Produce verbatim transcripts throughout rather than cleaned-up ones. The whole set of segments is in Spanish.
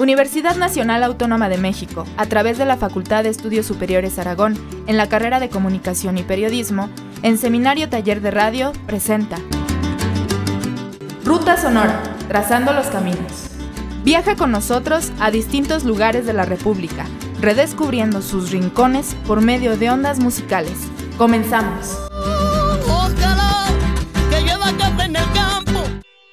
Universidad Nacional Autónoma de México, a través de la Facultad de Estudios Superiores Aragón, en la carrera de Comunicación y Periodismo, en Seminario Taller de Radio, presenta Ruta Sonora, trazando los caminos. Viaja con nosotros a distintos lugares de la República, redescubriendo sus rincones por medio de ondas musicales. ¡Comenzamos! Ojalá que lleva café en el campo.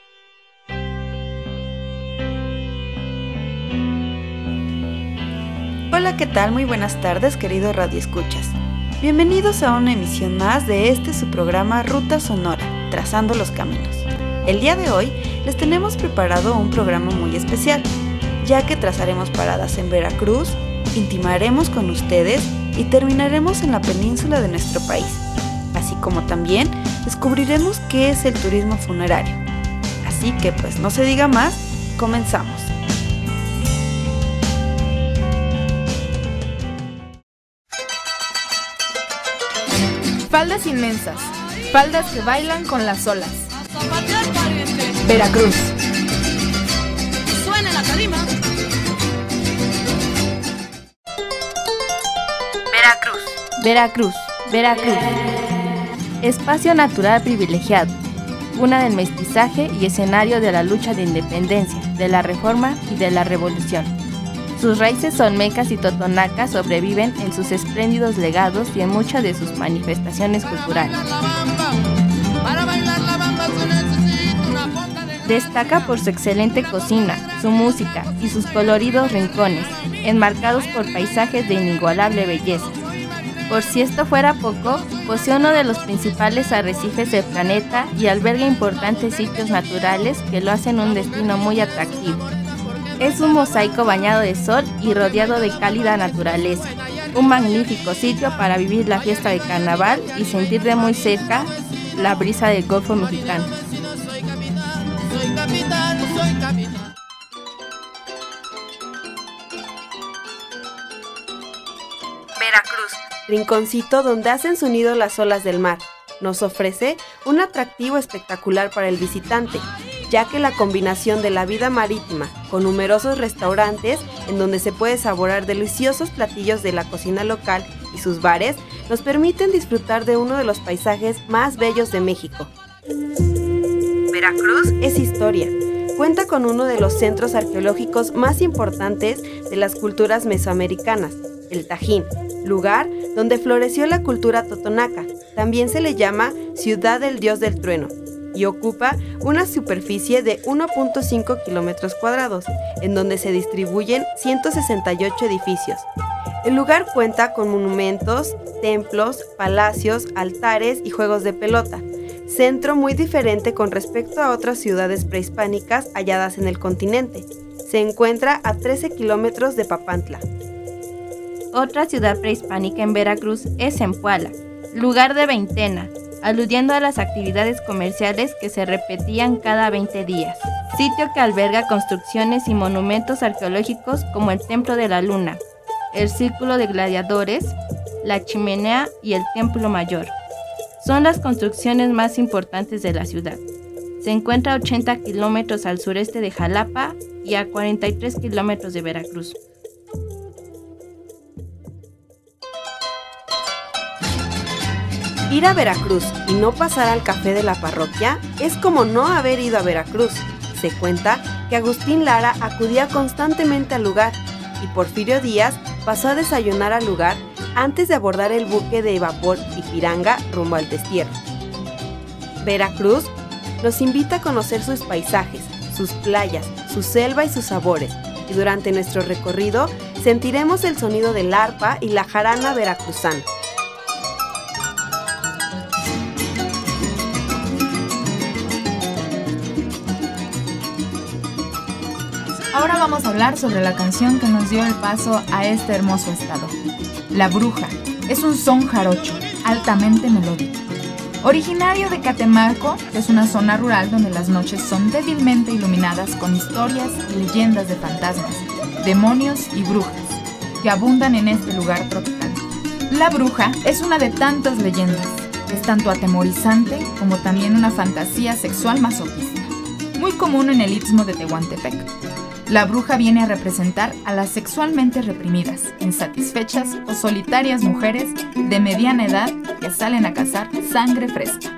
Hola, ¿qué tal? Muy buenas tardes, queridos radioescuchas. Bienvenidos a una emisión más de este su programa Ruta Sonora, trazando los caminos. El día de hoy les tenemos preparado un programa muy especial, ya que trazaremos paradas en Veracruz, intimaremos con ustedes y terminaremos en la península de nuestro país, así como también descubriremos qué es el turismo funerario. Así que pues no se diga más, comenzamos. Faldas inmensas, faldas que bailan con las olas. Veracruz. Suena la tarima. Veracruz. Veracruz. Veracruz. Espacio natural privilegiado, cuna del mestizaje y escenario de la lucha de independencia, de la reforma y de la revolución. Sus raíces olmecas y totonacas sobreviven en sus espléndidos legados y en muchas de sus manifestaciones culturales. Destaca por su excelente cocina, su música y sus coloridos rincones, enmarcados por paisajes de inigualable belleza. Por si esto fuera poco, posee uno de los principales arrecifes del planeta y alberga importantes sitios naturales que lo hacen un destino muy atractivo. Es un mosaico bañado de sol y rodeado de cálida naturaleza, un magnífico sitio para vivir la fiesta de carnaval y sentir de muy cerca la brisa del Golfo Mexicano. Veracruz, rinconcito donde hacen su nido las olas del mar, nos ofrece un atractivo espectacular para el visitante, ya que la combinación de la vida marítima con numerosos restaurantes en donde se puede saborear deliciosos platillos de la cocina local y sus bares nos permiten disfrutar de uno de los paisajes más bellos de México. Veracruz es historia. Cuenta con uno de los centros arqueológicos más importantes de las culturas mesoamericanas, el Tajín, lugar donde floreció la cultura totonaca. También se le llama Ciudad del Dios del Trueno y ocupa una superficie de uno punto cinco kilómetros cuadrados, en donde se distribuyen ciento sesenta y ocho edificios. El lugar cuenta con monumentos, templos, palacios, altares y juegos de pelota, centro muy diferente con respecto a otras ciudades prehispánicas halladas en el continente. Se encuentra a trece kilómetros de Papantla. Otra ciudad prehispánica en Veracruz es Zempoala, lugar de veintena, aludiendo a las actividades comerciales que se repetían cada veinte días. Sitio que alberga construcciones y monumentos arqueológicos como el Templo de la Luna, el Círculo de Gladiadores, la Chimenea y el Templo Mayor. Son las construcciones más importantes de la ciudad. Se encuentra a ochenta kilómetros al sureste de Jalapa y a cuarenta y tres kilómetros de Veracruz. Ir a Veracruz y no pasar al café de la parroquia es como no haber ido a Veracruz. Se cuenta que Agustín Lara acudía constantemente al lugar y Porfirio Díaz pasó a desayunar al lugar antes de abordar el buque de vapor Ipiranga rumbo al destierro. Veracruz nos invita a conocer sus paisajes, sus playas, su selva y sus sabores, y durante nuestro recorrido sentiremos el sonido del arpa y la jarana veracruzana. Ahora vamos a hablar sobre la canción que nos dio el paso a este hermoso estado. La Bruja es un son jarocho, altamente melódico. Originario de Catemaco, que es una zona rural donde las noches son débilmente iluminadas con historias y leyendas de fantasmas, demonios y brujas, que abundan en este lugar tropical. La Bruja es una de tantas leyendas, es tanto atemorizante como también una fantasía sexual masoquista. muy común en el Istmo de Tehuantepec. La bruja viene a representar a las sexualmente reprimidas, insatisfechas o solitarias mujeres de mediana edad que salen a cazar sangre fresca.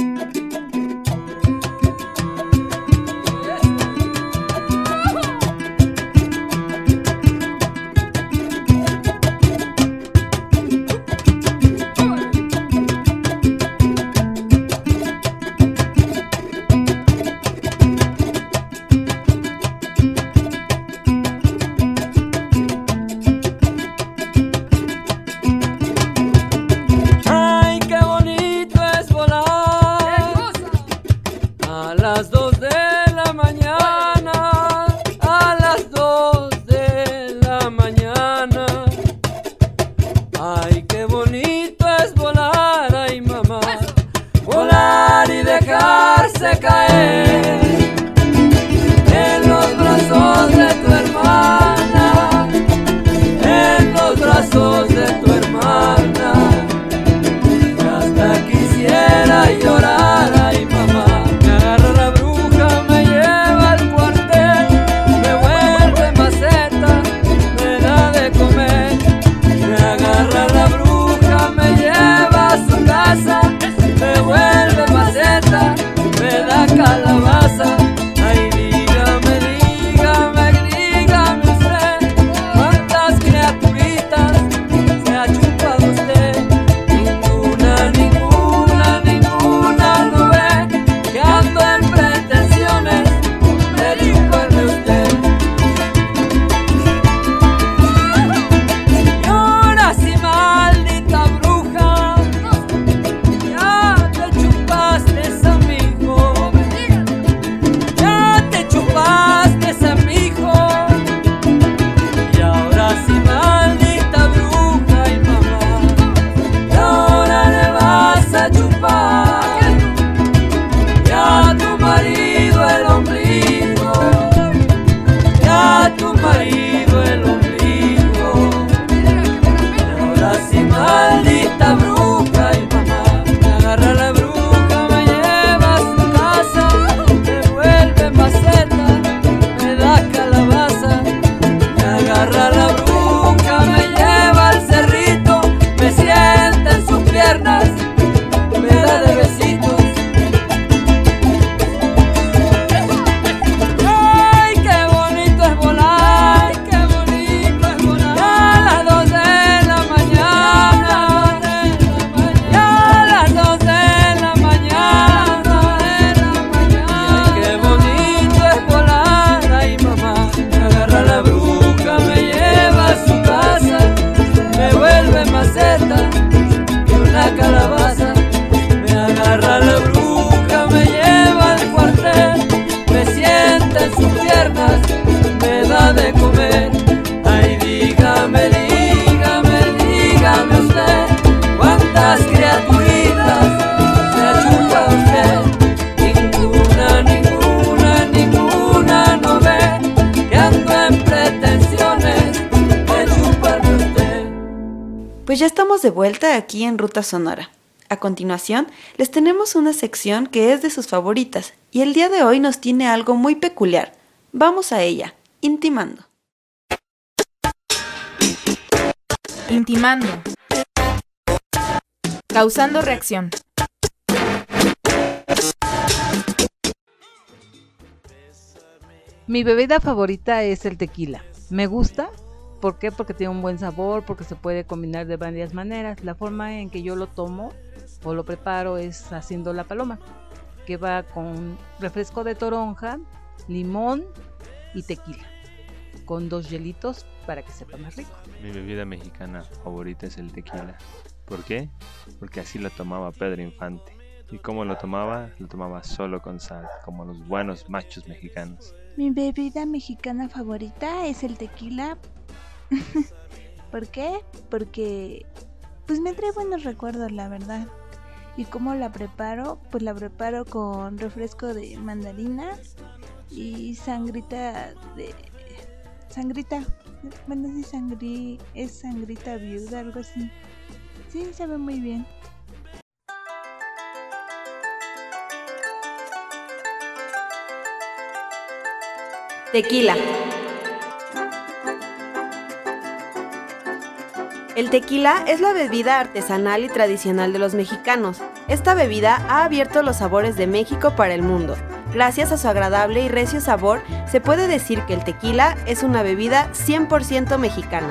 Pues ya estamos de vuelta aquí en Ruta Sonora. A continuación, les tenemos una sección que es de sus favoritas y el día de hoy nos tiene algo muy peculiar. Vamos a ella, Intimando. Intimando. Causando reacción. Mi bebida favorita es el tequila. Me gusta. ¿Por qué? Porque tiene un buen sabor, porque se puede combinar de varias maneras. La forma en que yo lo tomo o lo preparo es haciendo la paloma, que va con refresco de toronja, limón y tequila, con dos hielitos para que sepa más rico. Mi bebida mexicana favorita es el tequila. ¿Por qué? Porque así lo tomaba Pedro Infante. ¿Y cómo lo tomaba? Lo tomaba solo con sal, como los buenos machos mexicanos. Mi bebida mexicana favorita es el tequila. ¿Por qué? Porque pues me trae buenos recuerdos, la verdad. ¿Y cómo la preparo? Pues la preparo con refresco de mandarina y sangrita de... Sangrita. Bueno, sí, sangri... es sangrita viuda, algo así. Sí, sabe muy bien. Tequila. El tequila es la bebida artesanal y tradicional de los mexicanos. Esta bebida ha abierto los sabores de México para el mundo. Gracias a su agradable y recio sabor, se puede decir que el tequila es una bebida cien por ciento mexicana.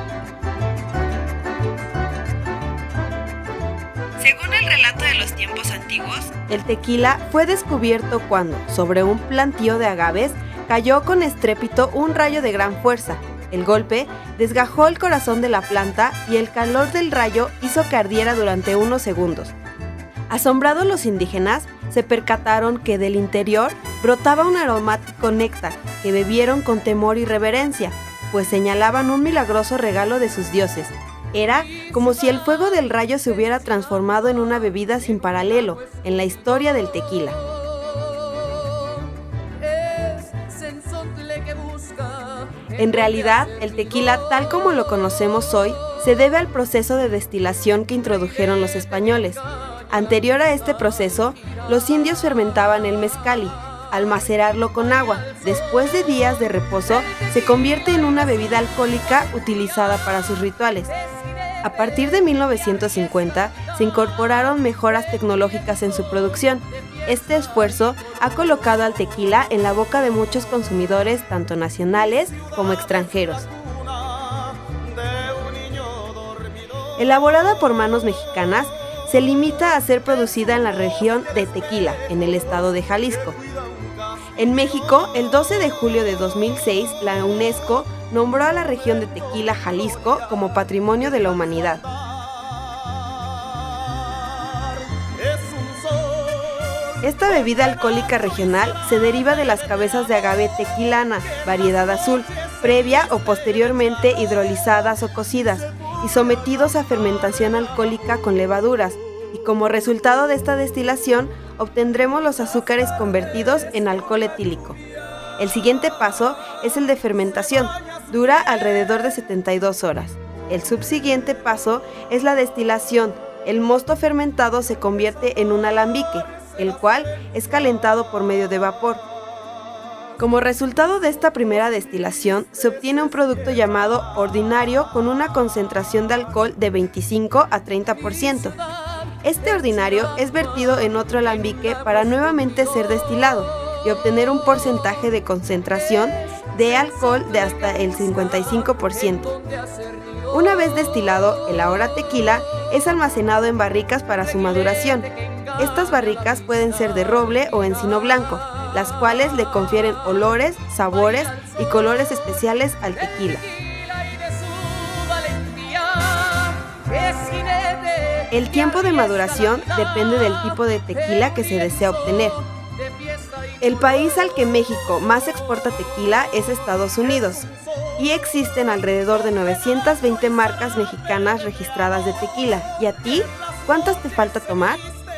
Según el relato de los tiempos antiguos, el tequila fue descubierto cuando, sobre un plantío de agaves, cayó con estrépito un rayo de gran fuerza. El golpe desgajó el corazón de la planta y el calor del rayo hizo que ardiera durante unos segundos. Asombrados los indígenas, se percataron que del interior brotaba un aromático néctar que bebieron con temor y reverencia, pues señalaban un milagroso regalo de sus dioses. Era como si el fuego del rayo se hubiera transformado en una bebida sin paralelo en la historia del tequila. En realidad, el tequila, tal como lo conocemos hoy, se debe al proceso de destilación que introdujeron los españoles. Anterior a este proceso, los indios fermentaban el mezcali. Al macerarlo con agua, después de días de reposo, se convierte en una bebida alcohólica utilizada para sus rituales. A partir de mil novecientos cincuenta, se incorporaron mejoras tecnológicas en su producción. Este esfuerzo ha colocado al tequila en la boca de muchos consumidores, tanto nacionales como extranjeros. Elaborada por manos mexicanas, se limita a ser producida en la región de Tequila, en el estado de Jalisco. En México, el doce de julio de dos mil seis, la UNESCO nombró a la región de Tequila, Jalisco, como Patrimonio de la Humanidad. Esta bebida alcohólica regional se deriva de las cabezas de agave tequilana, variedad azul, previa o posteriormente hidrolizadas o cocidas, y sometidos a fermentación alcohólica con levaduras, y como resultado de esta destilación obtendremos los azúcares convertidos en alcohol etílico. El siguiente paso es el de fermentación, dura alrededor de setenta y dos horas. El subsiguiente paso es la destilación. El mosto fermentado se convierte en un alambique, el cual es calentado por medio de vapor. Como resultado de esta primera destilación, se obtiene un producto llamado ordinario con una concentración de alcohol de veinticinco a treinta por ciento. Este ordinario es vertido en otro alambique para nuevamente ser destilado y obtener un porcentaje de concentración de alcohol de hasta el cincuenta y cinco por ciento. Una vez destilado, el ahora tequila es almacenado en barricas para su maduración. Estas barricas pueden ser de roble o encino blanco, las cuales le confieren olores, sabores y colores especiales al tequila. El tiempo de maduración depende del tipo de tequila que se desea obtener. El país al que México más exporta tequila es Estados Unidos, y existen alrededor de novecientas veinte marcas mexicanas registradas de tequila. ¿Y a ti? ¿Cuántas te falta tomar?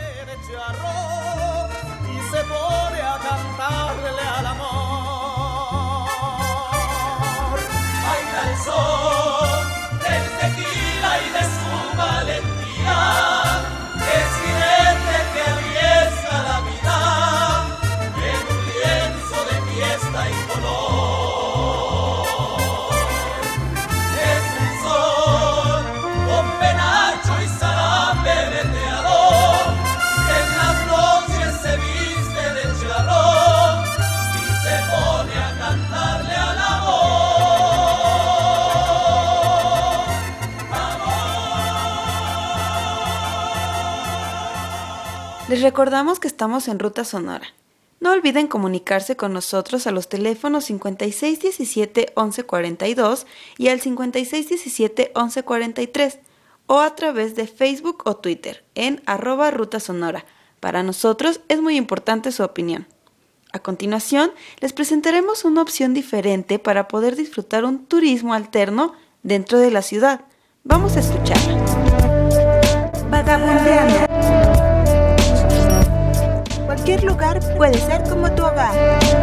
Les recordamos que estamos en Ruta Sonora. No olviden comunicarse con nosotros a los teléfonos cincuenta y seis diecisiete once cuarenta y dos y al cincuenta y seis diecisiete once cuarenta y tres o a través de Facebook o Twitter en arroba Ruta Sonora. Para nosotros es muy importante su opinión. A continuación, les presentaremos una opción diferente para poder disfrutar un turismo alterno dentro de la ciudad. Vamos a escucharla. Vagabundeando. Cualquier lugar puede ser como tu hogar.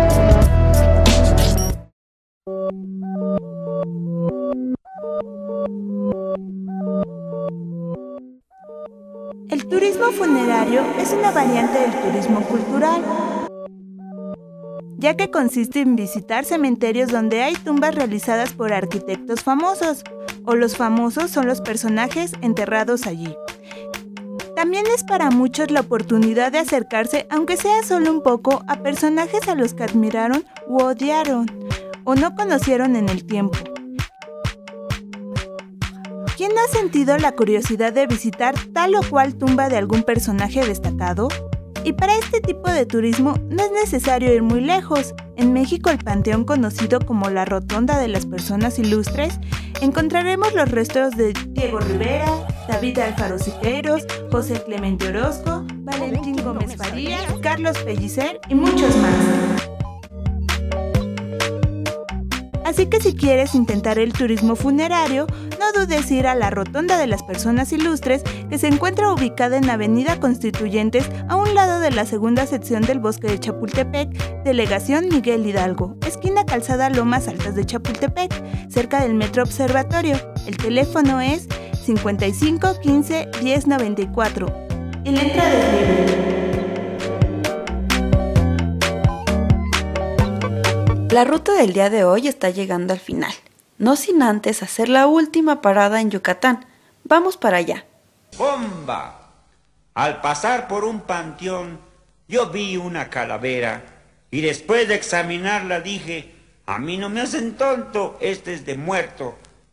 El turismo funerario es una variante del turismo cultural. ya que consiste en visitar cementerios donde hay tumbas realizadas por arquitectos famosos, o los famosos son los personajes enterrados allí. También es para muchos la oportunidad de acercarse, aunque sea solo un poco, a personajes a los que admiraron u odiaron, o no conocieron en el tiempo. ¿Quién ha sentido la curiosidad de visitar tal o cual tumba de algún personaje destacado? Y para este tipo de turismo no es necesario ir muy lejos. En México, el panteón conocido como la Rotonda de las Personas Ilustres, encontraremos los restos de Diego Rivera, David Alfaro Siqueiros, José Clemente Orozco, Valentín Gómez Farías, Carlos Pellicer y muchos más. Así que si quieres intentar el turismo funerario, no dudes ir a la Rotonda de las Personas Ilustres, que se encuentra ubicada en Avenida Constituyentes, a un lado de la segunda sección del Bosque de Chapultepec, Delegación Miguel Hidalgo, esquina Calzada Lomas Altas de Chapultepec, cerca del Metro Observatorio. El teléfono es cincuenta y cinco quince diez noventa y cuatro y la entrada es libre. La ruta del día de hoy está llegando al final, no sin antes hacer la última parada en Yucatán. Vamos para allá. ¡Bomba! Al pasar por un panteón, yo vi una calavera y después de examinarla dije, a mí no me hacen tonto, este es de muerto.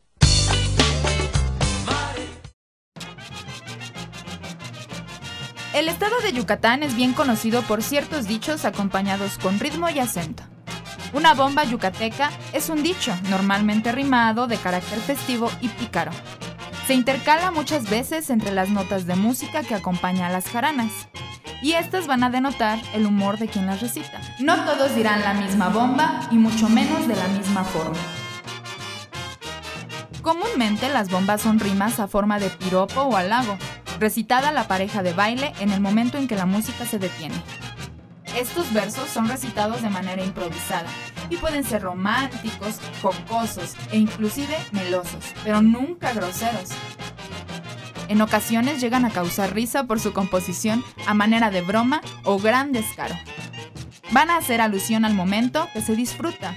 El estado de Yucatán es bien conocido por ciertos dichos acompañados con ritmo y acento. Una bomba yucateca es un dicho normalmente rimado de carácter festivo y pícaro. Se intercala muchas veces entre las notas de música que acompaña a las jaranas, y estas van a denotar el humor de quien las recita. No todos dirán la misma bomba y mucho menos de la misma forma. Comúnmente las bombas son rimas a forma de piropo o halago, recitada a la pareja de baile en el momento en que la música se detiene. Estos versos son recitados de manera improvisada y pueden ser románticos, jocosos e inclusive melosos, pero nunca groseros. En ocasiones llegan a causar risa por su composición a manera de broma o gran descaro. Van a hacer alusión al momento que se disfruta.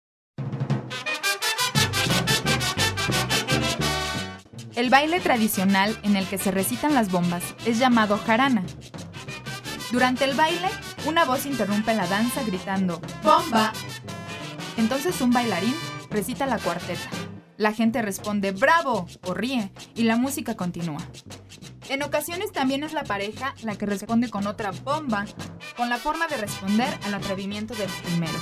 El baile tradicional en el que se recitan las bombas es llamado jarana. Durante el baile, una voz interrumpe la danza gritando ¡bomba! Entonces un bailarín recita la cuarteta. La gente responde ¡bravo! O ríe, y la música continúa. En ocasiones también es la pareja la que responde con otra bomba, con la forma de responder al atrevimiento del primero.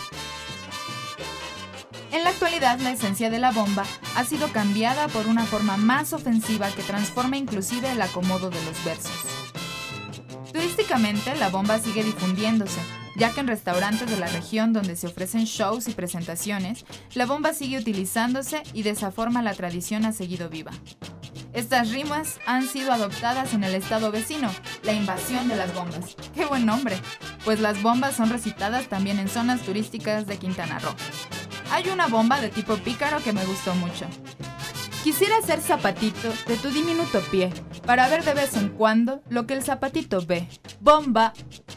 En la actualidad, la esencia de la bomba ha sido cambiada por una forma más ofensiva que transforma inclusive el acomodo de los versos. Turísticamente, la bomba sigue difundiéndose, ya que en restaurantes de la región donde se ofrecen shows y presentaciones, la bomba sigue utilizándose y de esa forma la tradición ha seguido viva. Estas rimas han sido adoptadas en el estado vecino, la invasión de las bombas. ¡Qué buen nombre! Pues las bombas son recitadas también en zonas turísticas de Quintana Roo. Hay una bomba de tipo pícaro que me gustó mucho. Quisiera ser zapatito de tu diminuto pie, para ver de vez en cuando lo que el zapatito ve. ¡Bomba!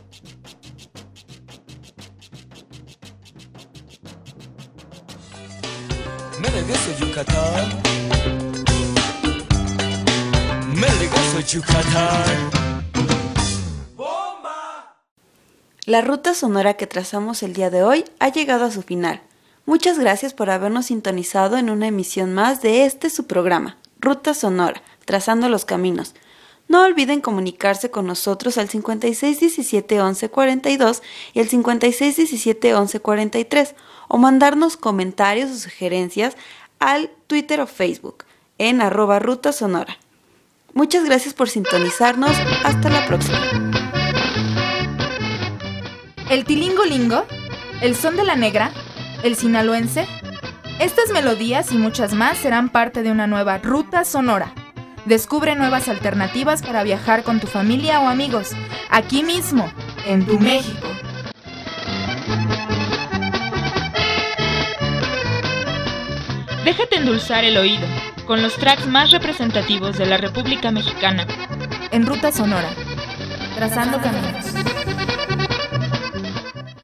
Me regreso a Yucatán. Me regreso a Yucatán. ¡Bomba! La ruta sonora que trazamos el día de hoy ha llegado a su final. Muchas gracias por habernos sintonizado en una emisión más de este su programa, Ruta Sonora, Trazando los Caminos. No olviden comunicarse con nosotros al cincuenta y seis diecisiete once cuarenta y dos y el cincuenta y seis diecisiete once cuarenta y tres o mandarnos comentarios o sugerencias al Twitter o Facebook en arroba Ruta Sonora. Muchas gracias por sintonizarnos. Hasta la próxima. El tilingolingo, el son de la negra, el sinaloense. Estas melodías y muchas más serán parte de una nueva ruta sonora. Descubre nuevas alternativas para viajar con tu familia o amigos, aquí mismo, en tu México. Déjate endulzar el oído con los tracks más representativos de la República Mexicana en Ruta Sonora, trazando caminos.